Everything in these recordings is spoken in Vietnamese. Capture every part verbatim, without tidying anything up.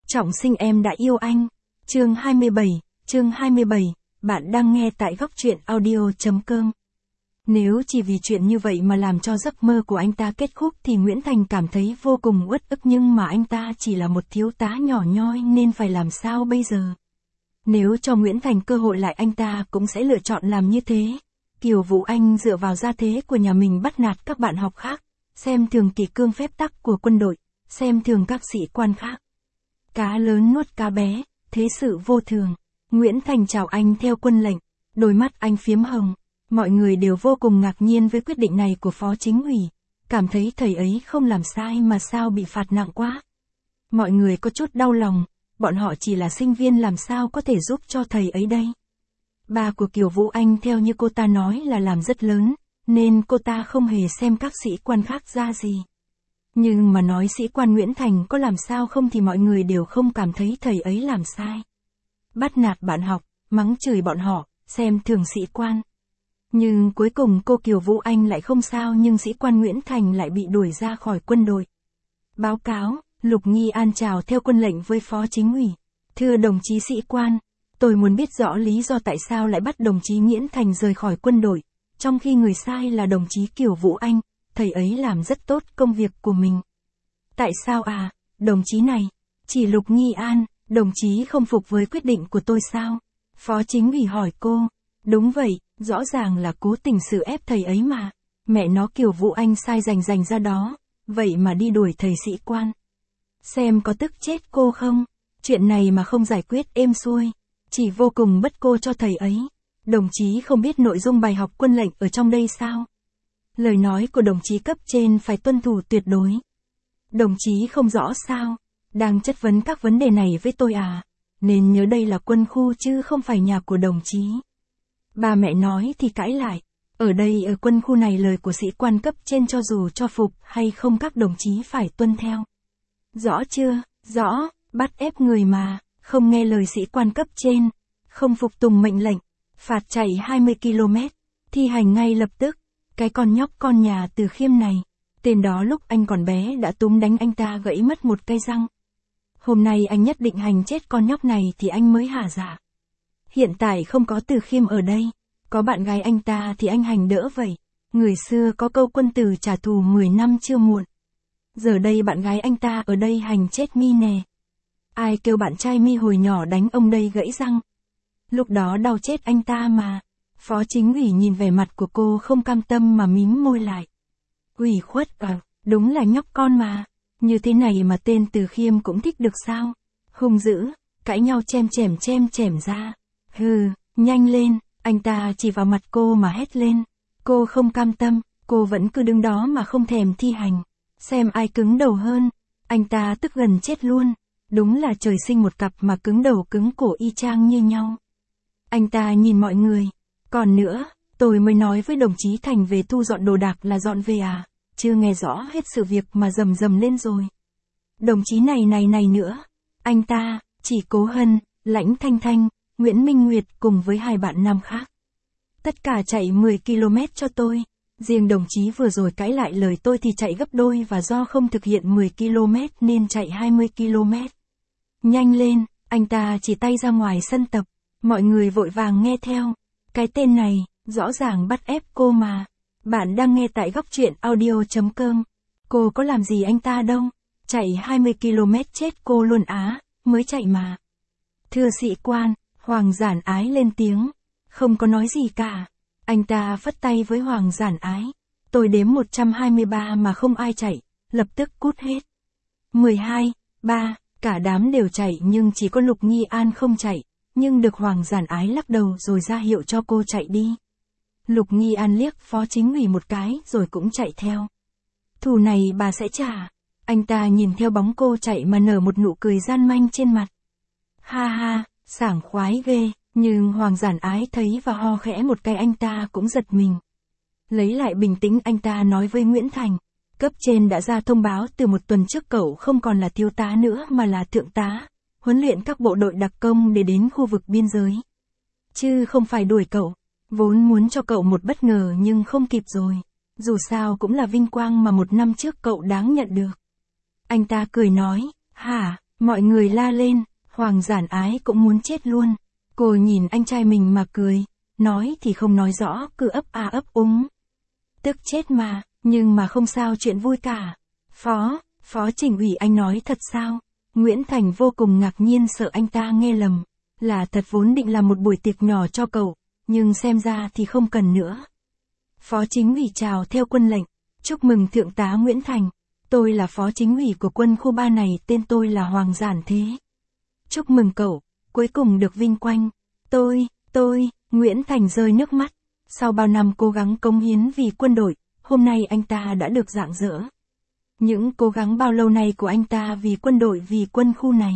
Trọng sinh em đã yêu anh. Chương hai mươi bảy, chương hai mươi bảy, bạn đang nghe tại góc truyện audio.com. Nếu chỉ vì chuyện như vậy mà làm cho giấc mơ của anh ta kết thúc thì Nguyễn Thành cảm thấy vô cùng uất ức, nhưng mà anh ta chỉ là một thiếu tá nhỏ nhoi nên phải làm sao bây giờ? Nếu cho Nguyễn Thành cơ hội lại anh ta cũng sẽ lựa chọn làm như thế. Kiều Vũ Anh dựa vào gia thế của nhà mình bắt nạt các bạn học khác, xem thường kỷ cương phép tắc của quân đội, xem thường các sĩ quan khác. Cá lớn nuốt cá bé, thế sự vô thường. Nguyễn Thành chào anh theo quân lệnh, đôi mắt anh phiếm hồng. Mọi người đều vô cùng ngạc nhiên với quyết định này của phó chính ủy, cảm thấy thầy ấy không làm sai mà sao bị phạt nặng quá. Mọi người có chút đau lòng, bọn họ chỉ là sinh viên làm sao có thể giúp cho thầy ấy đây. Ba của Kiều Vũ Anh theo như cô ta nói là làm rất lớn, nên cô ta không hề xem các sĩ quan khác ra gì. Nhưng mà nói sĩ quan Nguyễn Thành có làm sao không thì mọi người đều không cảm thấy thầy ấy làm sai. Bắt nạt bạn học, mắng chửi bọn họ, xem thường sĩ quan. Nhưng cuối cùng cô Kiều Vũ Anh lại không sao, nhưng sĩ quan Nguyễn Thành lại bị đuổi ra khỏi quân đội. Báo cáo, Lục Nghi An chào theo quân lệnh với phó chính ủy. Thưa đồng chí sĩ quan, tôi muốn biết rõ lý do tại sao lại bắt đồng chí Nguyễn Thành rời khỏi quân đội, trong khi người sai là đồng chí Kiều Vũ Anh, thầy ấy làm rất tốt công việc của mình. Tại sao à, đồng chí này? Chỉ Lục Nghi An, đồng chí không phục với quyết định của tôi sao? Phó chính ủy hỏi cô. Đúng vậy, rõ ràng là cố tình xử ép thầy ấy mà. Mẹ nó, Kiều Vũ Anh sai rành rành ra đó, vậy mà đi đuổi thầy sĩ quan. Xem có tức chết cô không? Chuyện này mà không giải quyết êm xuôi, chỉ vô cùng bất cô cho thầy ấy. Đồng chí không biết nội dung bài học quân lệnh ở trong đây sao? Lời nói của đồng chí cấp trên phải tuân thủ tuyệt đối. Đồng chí không rõ sao? Đang chất vấn các vấn đề này với tôi à? Nên nhớ đây là quân khu chứ không phải nhà của đồng chí. Ba mẹ nói thì cãi lại. Ở đây ở quân khu này lời của sĩ quan cấp trên cho dù cho phục hay không các đồng chí phải tuân theo. Rõ chưa? Rõ, bắt ép người mà, không nghe lời sĩ quan cấp trên, không phục tùng mệnh lệnh, phạt chạy hai mươi ki lô mét, thi hành ngay lập tức. Cái con nhóc con nhà Từ Khiêm này, tên đó lúc anh còn bé đã túm đánh anh ta gãy mất một cây răng. Hôm nay anh nhất định hành chết con nhóc này thì anh mới hả dạ. Hiện tại không có Từ Khiêm ở đây, có bạn gái anh ta thì anh hành đỡ vậy. Người xưa có câu quân tử trả thù mười năm chưa muộn. Giờ đây bạn gái anh ta ở đây hành chết mi nè. Ai kêu bạn trai mi hồi nhỏ đánh ông đây gãy răng. Lúc đó đau chết anh ta mà. Phó chính ủy nhìn vẻ mặt của cô không cam tâm mà mím môi lại. Ủy khuất à, đúng là nhóc con mà. Như thế này mà tên Từ Khiêm cũng thích được sao? Hung dữ, cãi nhau chém chém chém chém ra. Hừ, nhanh lên, anh ta chỉ vào mặt cô mà hét lên. Cô không cam tâm, cô vẫn cứ đứng đó mà không thèm thi hành. Xem ai cứng đầu hơn. Anh ta tức gần chết luôn. Đúng là trời sinh một cặp mà cứng đầu cứng cổ y chang như nhau. Anh ta nhìn mọi người. Còn nữa, tôi mới nói với đồng chí Thành về thu dọn đồ đạc là dọn về à, chưa nghe rõ hết sự việc mà rầm rầm lên rồi. Đồng chí này này này nữa, anh ta, chỉ Cố Hân, Lãnh Thanh Thanh, Nguyễn Minh Nguyệt cùng với hai bạn nam khác. Tất cả chạy mười ki lô mét cho tôi, riêng đồng chí vừa rồi cãi lại lời tôi thì chạy gấp đôi và do không thực hiện mười ki lô mét nên chạy hai mươi ki lô mét. Nhanh lên, anh ta chỉ tay ra ngoài sân tập, mọi người vội vàng nghe theo. Cái tên này, rõ ràng bắt ép cô mà. Bạn đang nghe tại góc truyện audio.com. Cô có làm gì anh ta đâu. Chạy hai mươi ki lô mét chết cô luôn á, mới chạy mà. Thưa sĩ quan, Hoàng Giản Ái lên tiếng. Không có nói gì cả. Anh ta phất tay với Hoàng Giản Ái. Tôi đếm một trăm hai mươi ba mà không ai chạy, lập tức cút hết. mười hai, ba, cả đám đều chạy nhưng chỉ có Lục Nghi An không chạy. Nhưng được Hoàng Giản Ái lắc đầu rồi ra hiệu cho cô chạy đi. Lục Nghi An liếc phó chính ủy một cái rồi cũng chạy theo. Thù này bà sẽ trả. Anh ta nhìn theo bóng cô chạy mà nở một nụ cười gian manh trên mặt. Ha ha, sảng khoái ghê, nhưng Hoàng Giản Ái thấy và ho khẽ một cái anh ta cũng giật mình. Lấy lại bình tĩnh anh ta nói với Nguyễn Thành. Cấp trên đã ra thông báo từ một tuần trước cậu không còn là thiếu tá nữa mà là thượng tá. Huấn luyện các bộ đội đặc công để đến khu vực biên giới. Chứ không phải đuổi cậu. Vốn muốn cho cậu một bất ngờ nhưng không kịp rồi. Dù sao cũng là vinh quang mà một năm trước cậu đáng nhận được. Anh ta cười nói, hả, Mọi người la lên, Hoàng Giản Ái cũng muốn chết luôn. Cô nhìn anh trai mình mà cười, nói thì không nói rõ, cứ ấp a ấp úng. Tức chết mà, nhưng mà không sao, chuyện vui cả. Phó, Phó Trình ủy, anh nói thật sao? Nguyễn Thành vô cùng ngạc nhiên, sợ anh ta nghe lầm. Là thật, vốn định làm một buổi tiệc nhỏ cho cậu, nhưng xem ra thì không cần nữa. Phó Chính ủy chào theo quân lệnh. Chúc mừng Thượng tá Nguyễn Thành. Tôi là Phó Chính ủy của quân khu ba này, tên tôi là Hoàng Giản Thế. Chúc mừng cậu, cuối cùng được vinh quang. Tôi, tôi, Nguyễn Thành rơi nước mắt. Sau bao năm cố gắng cống hiến vì quân đội, hôm nay anh ta đã được rạng rỡ. Những cố gắng bao lâu nay của anh ta vì quân đội, vì quân khu này,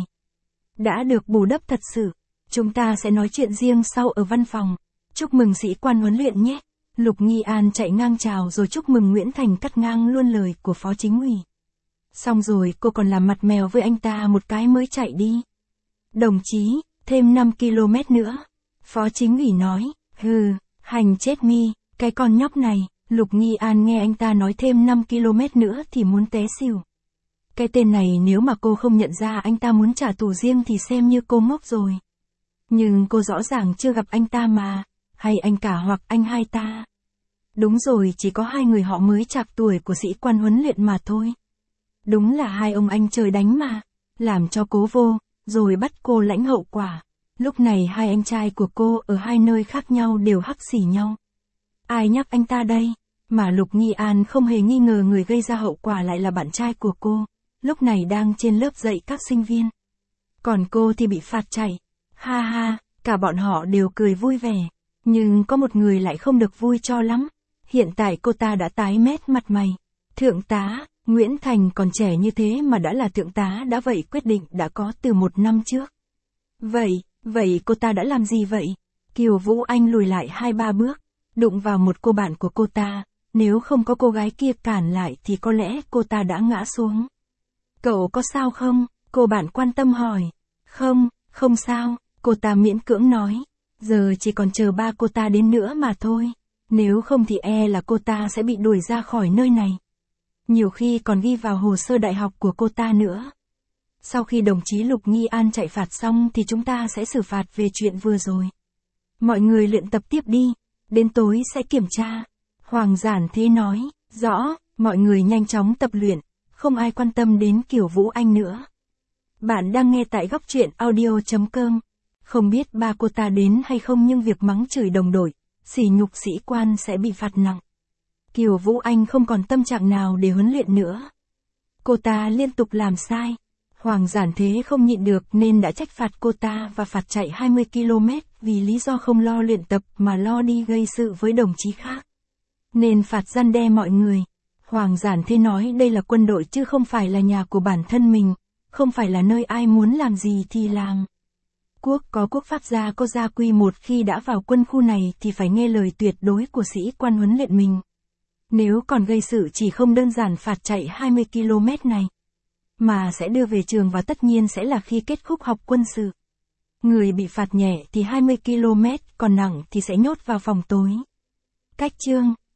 đã được bù đắp thật sự. Chúng ta sẽ nói chuyện riêng sau ở văn phòng. Chúc mừng sĩ quan huấn luyện nhé. Lục Nghi An chạy ngang chào rồi chúc mừng Nguyễn Thành, cắt ngang luôn lời của Phó Chính ủy. Xong rồi cô còn làm mặt mèo với anh ta một cái mới chạy đi. Đồng chí, thêm năm ki lô mét nữa. Phó Chính ủy nói, hừ, hành chết mi, cái con nhóc này. Lục Nghi An nghe anh ta nói thêm năm ki lô mét nữa thì muốn té xỉu. Cái tên này nếu mà cô không nhận ra anh ta muốn trả thù riêng thì xem như cô ngốc rồi. Nhưng cô rõ ràng chưa gặp anh ta mà, hay anh cả hoặc anh hai ta. Đúng rồi, chỉ có hai người họ mới chạc tuổi của sĩ quan huấn luyện mà thôi. Đúng là hai ông anh trời đánh mà, làm cho cố vô, rồi bắt cô lãnh hậu quả. Lúc này hai anh trai của cô ở hai nơi khác nhau đều hắc xỉ nhau. Ai nhắc anh ta đây? Mà Lục Nghi An không hề nghi ngờ người gây ra hậu quả lại là bạn trai của cô, lúc này đang trên lớp dạy các sinh viên. Còn cô thì bị phạt chạy. Ha ha, cả bọn họ đều cười vui vẻ. Nhưng có một người lại không được vui cho lắm. Hiện tại cô ta đã tái mét mặt mày. Thượng tá, Nguyễn Thành còn trẻ như thế mà đã là thượng tá, đã vậy quyết định đã có từ một năm trước. Vậy, vậy cô ta đã làm gì vậy? Kiều Vũ Anh lùi lại hai ba bước, đụng vào một cô bạn của cô ta. Nếu không có cô gái kia cản lại thì có lẽ cô ta đã ngã xuống. Cậu có sao không? Cô bạn quan tâm hỏi. Không, không sao, cô ta miễn cưỡng nói. Giờ chỉ còn chờ ba cô ta đến nữa mà thôi. Nếu không thì e là cô ta sẽ bị đuổi ra khỏi nơi này. Nhiều khi còn ghi vào hồ sơ đại học của cô ta nữa. Sau khi đồng chí Lục Nghi An chạy phạt xong thì chúng ta sẽ xử phạt về chuyện vừa rồi. Mọi người luyện tập tiếp đi, đến tối sẽ kiểm tra. Hoàng Giản Thế nói, rõ, mọi người nhanh chóng tập luyện, không ai quan tâm đến Kiều Vũ Anh nữa. Bạn đang nghe tại góc truyện audio chấm com. Không biết ba cô ta đến hay không nhưng việc mắng chửi đồng đội, sỉ nhục sĩ quan sẽ bị phạt nặng. Kiều Vũ Anh không còn tâm trạng nào để huấn luyện nữa. Cô ta liên tục làm sai. Hoàng Giản Thế không nhịn được nên đã trách phạt cô ta và phạt chạy hai mươi ki lô mét vì lý do không lo luyện tập mà lo đi gây sự với đồng chí khác. Nên phạt răn đe mọi người. Hoàng Giản Thế nói đây là quân đội chứ không phải là nhà của bản thân mình, không phải là nơi ai muốn làm gì thì làm. Quốc có quốc pháp, gia có gia quy, một khi đã vào quân khu này thì phải nghe lời tuyệt đối của sĩ quan huấn luyện mình. Nếu còn gây sự chỉ không đơn giản phạt chạy hai mươi ki lô mét này, mà sẽ đưa về trường và tất nhiên sẽ là khi kết thúc học quân sự. Người bị phạt nhẹ thì hai mươi ki lô mét, còn nặng thì sẽ nhốt vào phòng tối. Cách chương